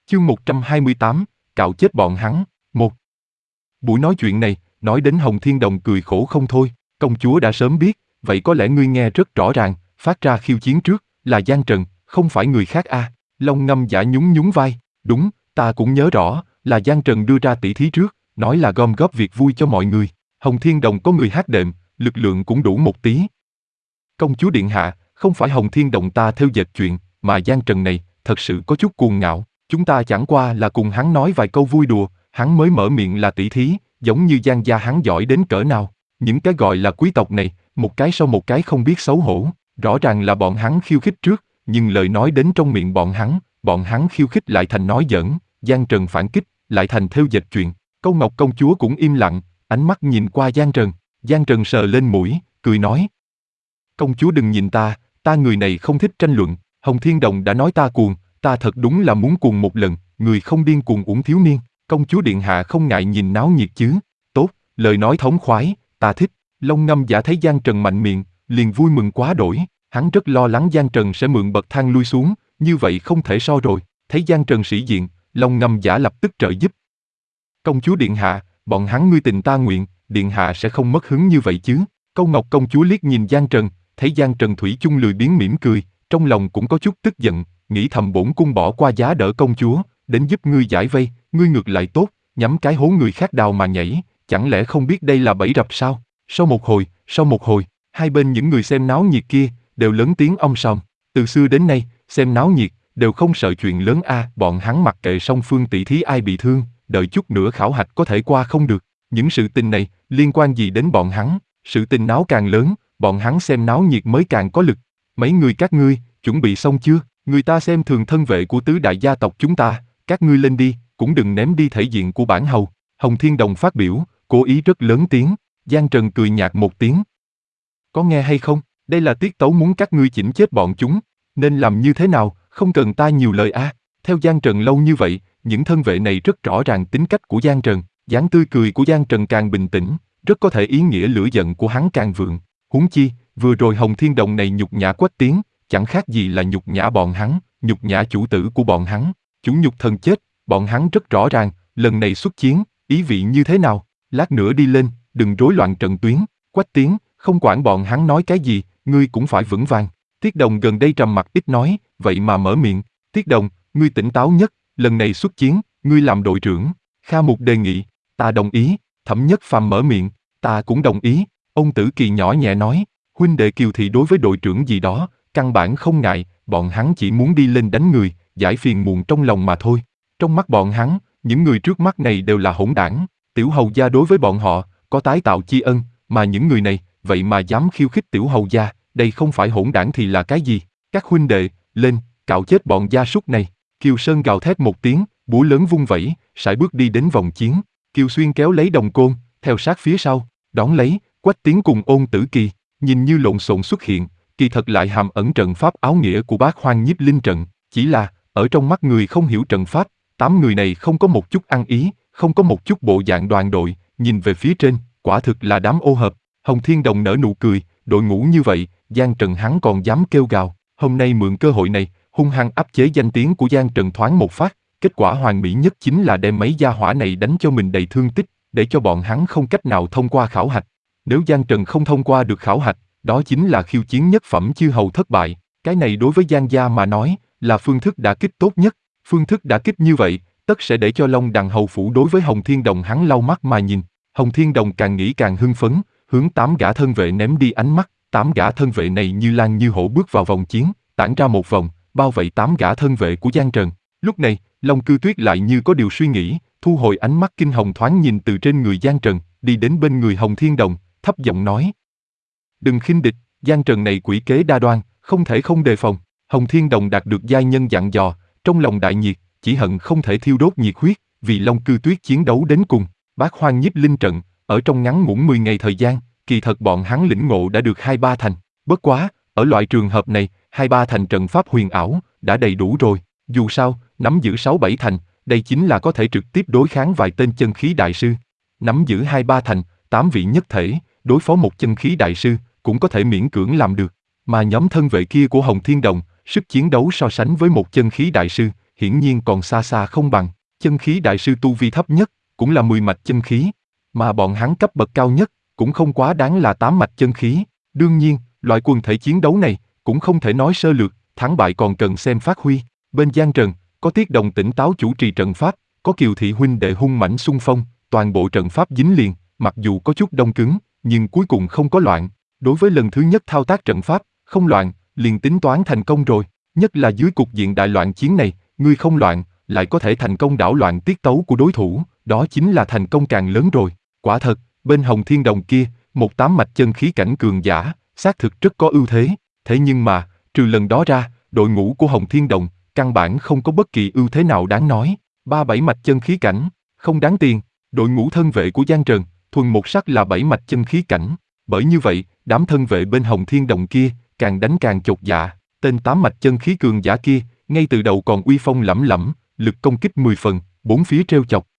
Chương 128, cạo chết bọn hắn. Một. Buổi nói chuyện này, nói đến Hồng Thiên Đồng cười khổ không thôi, công chúa đã sớm biết, vậy có lẽ ngươi nghe rất rõ ràng, phát ra khiêu chiến trước, là Giang Trần, không phải người khác a. Long Ngâm Giả nhún nhún vai, đúng, ta cũng nhớ rõ, là Giang Trần đưa ra tỷ thí trước, nói là gom góp việc vui cho mọi người. Hồng Thiên Đồng có người hát đệm, lực lượng cũng đủ một tí. Công chúa điện hạ, không phải Hồng Thiên Đồng ta theo dệt chuyện, mà Giang Trần này, thật sự có chút cuồng ngạo. Chúng ta chẳng qua là cùng hắn nói vài câu vui đùa, hắn mới mở miệng là tỷ thí, giống như Giang gia hắn giỏi đến cỡ nào. Những cái gọi là quý tộc này, một cái sau một cái không biết xấu hổ, rõ ràng là bọn hắn khiêu khích trước, nhưng lời nói đến trong miệng bọn hắn khiêu khích lại thành nói giỡn, Giang Trần phản kích, lại thành theo dệt chuyện. Câu Ngọc công chúa cũng im lặng, ánh mắt nhìn qua Giang Trần sờ lên mũi, cười nói. Công chúa đừng nhìn ta người này không thích tranh luận, Hồng Thiên Đồng đã nói ta cuồng, ta thật đúng là muốn cuồng một lần, người không điên cuồng uổng thiếu niên, công chúa điện hạ không ngại nhìn náo nhiệt chứ, tốt, lời nói thống khoái, ta thích. Long Ngâm Giả thấy Giang Trần mạnh miệng, liền vui mừng quá đổi, hắn rất lo lắng Giang Trần sẽ mượn bậc thang lui xuống, như vậy không thể so rồi, thấy Giang Trần sĩ diện, Long Ngâm Giả lập tức trợ giúp. Công chúa điện hạ, bọn hắn ngươi tình ta nguyện, điện hạ sẽ không mất hứng như vậy chứ. Câu Ngọc công chúa liếc nhìn Giang Trần, thấy Giang Trần thủy chung lười biếng mỉm cười, trong lòng cũng có chút tức giận, nghĩ thầm bổn cung bỏ qua giá đỡ công chúa, đến giúp ngươi giải vây, ngươi ngược lại tốt, nhắm cái hố người khác đào mà nhảy, chẳng lẽ không biết đây là bẫy rập sao? Sau một hồi, hai bên những người xem náo nhiệt kia đều lớn tiếng om sòm. Từ xưa đến nay, xem náo nhiệt đều không sợ chuyện lớn a, bọn hắn mặc kệ song phương tỷ thí ai bị thương, đợi chút nữa khảo hạch có thể qua không được. Những sự tình này liên quan gì đến bọn hắn? Sự tình náo càng lớn, bọn hắn xem náo nhiệt mới càng có lực. Mấy người các ngươi chuẩn bị xong chưa? Người ta xem thường thân vệ của tứ đại gia tộc chúng ta, các ngươi lên đi, cũng đừng ném đi thể diện của bản hầu. Hồng Thiên Đồng phát biểu, cố ý rất lớn tiếng. Giang Trần cười nhạt một tiếng. Có nghe hay không? Đây là tiết tấu muốn các ngươi chỉnh chết bọn chúng. Nên làm như thế nào? Không cần ta nhiều lời a. Theo Giang Trần lâu như vậy, những thân vệ này rất rõ ràng tính cách của Giang Trần. Dáng tươi cười của Giang Trần càng bình tĩnh, rất có thể ý nghĩa lửa giận của hắn càng vượng. Huống chi, vừa rồi Hồng Thiên Đồng này nhục nhã Quách Tiến, chẳng khác gì là nhục nhã bọn hắn, nhục nhã chủ tử của bọn hắn. Chủ nhục thần chết, bọn hắn rất rõ ràng, lần này xuất chiến, ý vị như thế nào. Lát nữa đi lên, đừng rối loạn trận tuyến. Quách Tiến, không quản bọn hắn nói cái gì, ngươi cũng phải vững vàng. Tiết Đồng gần đây trầm mặc ít nói, vậy mà mở miệng. Tiết Đồng, ngươi tỉnh táo nhất, lần này xuất chiến, ngươi làm đội trưởng. Kha Mục đề nghị, ta đồng ý. Thẩm Nhất Phàm mở miệng, ta cũng đồng ý. Ôn Tử Kỳ nhỏ nhẹ nói, huynh đệ Kiều Thị đối với đội trưởng gì đó, căn bản không ngại, bọn hắn chỉ muốn đi lên đánh người, giải phiền muộn trong lòng mà thôi. Trong mắt bọn hắn, những người trước mắt này đều là hỗn đảng. Tiểu hầu gia đối với bọn họ, có tái tạo tri ân, mà những người này, vậy mà dám khiêu khích tiểu hầu gia, đây không phải hỗn đảng thì là cái gì? Các huynh đệ, lên, cạo chết bọn gia súc này. Kiều Sơn gào thét một tiếng, búa lớn vung vẩy, sải bước đi đến vòng chiến. Kiều Xuyên kéo lấy đồng côn, theo sát phía sau, đón lấy, Quách Tiến cùng Ôn Tử Kỳ, nhìn như lộn xộn xuất hiện, kỳ thật lại hàm ẩn trận pháp áo nghĩa của Bát Hoang Nhiếp Linh trận, chỉ là, ở trong mắt người không hiểu trận pháp, 8 người này không có một chút ăn ý, không có một chút bộ dạng đoàn đội, nhìn về phía trên, quả thực là đám ô hợp. Hồng Thiên Đồng nở nụ cười, đội ngũ như vậy, Giang Trần hắn còn dám kêu gào, hôm nay mượn cơ hội này, hung hăng áp chế danh tiếng của Giang Trần thoáng một phát, kết quả hoàn mỹ nhất chính là đem mấy gia hỏa này đánh cho mình đầy thương tích, để cho bọn hắn không cách nào thông qua khảo hạch. Nếu Giang Trần không thông qua được khảo hạch, đó chính là khiêu chiến nhất phẩm chư hầu thất bại, cái này đối với Giang gia mà nói, là phương thức đả kích tốt nhất. Phương thức đả kích như vậy, tất sẽ để cho Long Đằng hầu phủ đối với Hồng Thiên Đồng hắn lau mắt mà nhìn. Hồng Thiên Đồng càng nghĩ càng hưng phấn, hướng 8 gã thân vệ ném đi ánh mắt. 8 gã thân vệ này như lang như hổ bước vào vòng chiến, tản ra một vòng, bao vây 8 gã thân vệ của Giang Trần. Lúc này, Long Cư Tuyết lại như có điều suy nghĩ, thu hồi ánh mắt kinh hồng thoáng nhìn từ trên người Giang Trần, đi đến bên người Hồng Thiên Đồng, thấp giọng nói: đừng khinh địch, Giang Trần này quỷ kế đa đoan, không thể không đề phòng. Hồng Thiên Đồng đạt được giai nhân dặn dò, trong lòng đại nhiệt, chỉ hận không thể thiêu đốt nhiệt huyết, vì Long Cư Tuyết chiến đấu đến cùng. Bát Hoang Nhiếp Linh trận, ở trong ngắn ngủn 10 ngày thời gian, kỳ thật bọn hắn lĩnh ngộ đã được 2-3 thành. Bất quá, ở loại trường hợp này, 2-3 thành trận pháp huyền ảo đã đầy đủ rồi. Dù sao, nắm giữ 6-7 thành, đây chính là có thể trực tiếp đối kháng vài tên chân khí đại sư. Nắm giữ 2-3 thành, 8 vị nhất thể, đối phó một chân khí đại sư, cũng có thể miễn cưỡng làm được. Mà nhóm thân vệ kia của Hồng Thiên Đồng, sức chiến đấu so sánh với một chân khí đại sư, hiển nhiên còn xa xa không bằng. Chân khí đại sư tu vi thấp nhất, cũng là 10 mạch chân khí, mà bọn hắn cấp bậc cao nhất, cũng không quá đáng là 8 mạch chân khí. Đương nhiên, loại quần thể chiến đấu này, cũng không thể nói sơ lược, thắng bại còn cần xem phát huy. Bên Giang Trần, có Tiết Đồng tỉnh táo chủ trì trận pháp, có Kiều Thị huynh đệ hung mãnh xung phong, toàn bộ trận pháp dính liền, mặc dù có chút đông cứng, nhưng cuối cùng không có loạn. Đối với lần thứ nhất thao tác trận pháp, không loạn, liền tính toán thành công rồi. Nhất là dưới cục diện đại loạn chiến này, ngươi không loạn, lại có thể thành công đảo loạn tiết tấu của đối thủ, đó chính là thành công càng lớn rồi. Quả thật, bên Hồng Thiên Đồng kia, một 8 mạch chân khí cảnh cường giả, xác thực rất có ưu thế. Thế nhưng mà, trừ lần đó ra, đội ngũ của Hồng Thiên Đồng, căn bản không có bất kỳ ưu thế nào đáng nói. 7 mạch chân khí cảnh, không đáng tiền. Đội ngũ thân vệ của Giang Trần, thuần một sắc là 7 mạch chân khí cảnh. Bởi như vậy, đám thân vệ bên Hồng Thiên Đồng kia, càng đánh càng chột dạ. Tên 8 mạch chân khí cường giả kia, ngay từ đầu còn uy phong lẫm lẫm, lực công kích 10 phần, bốn phía trêu chọc,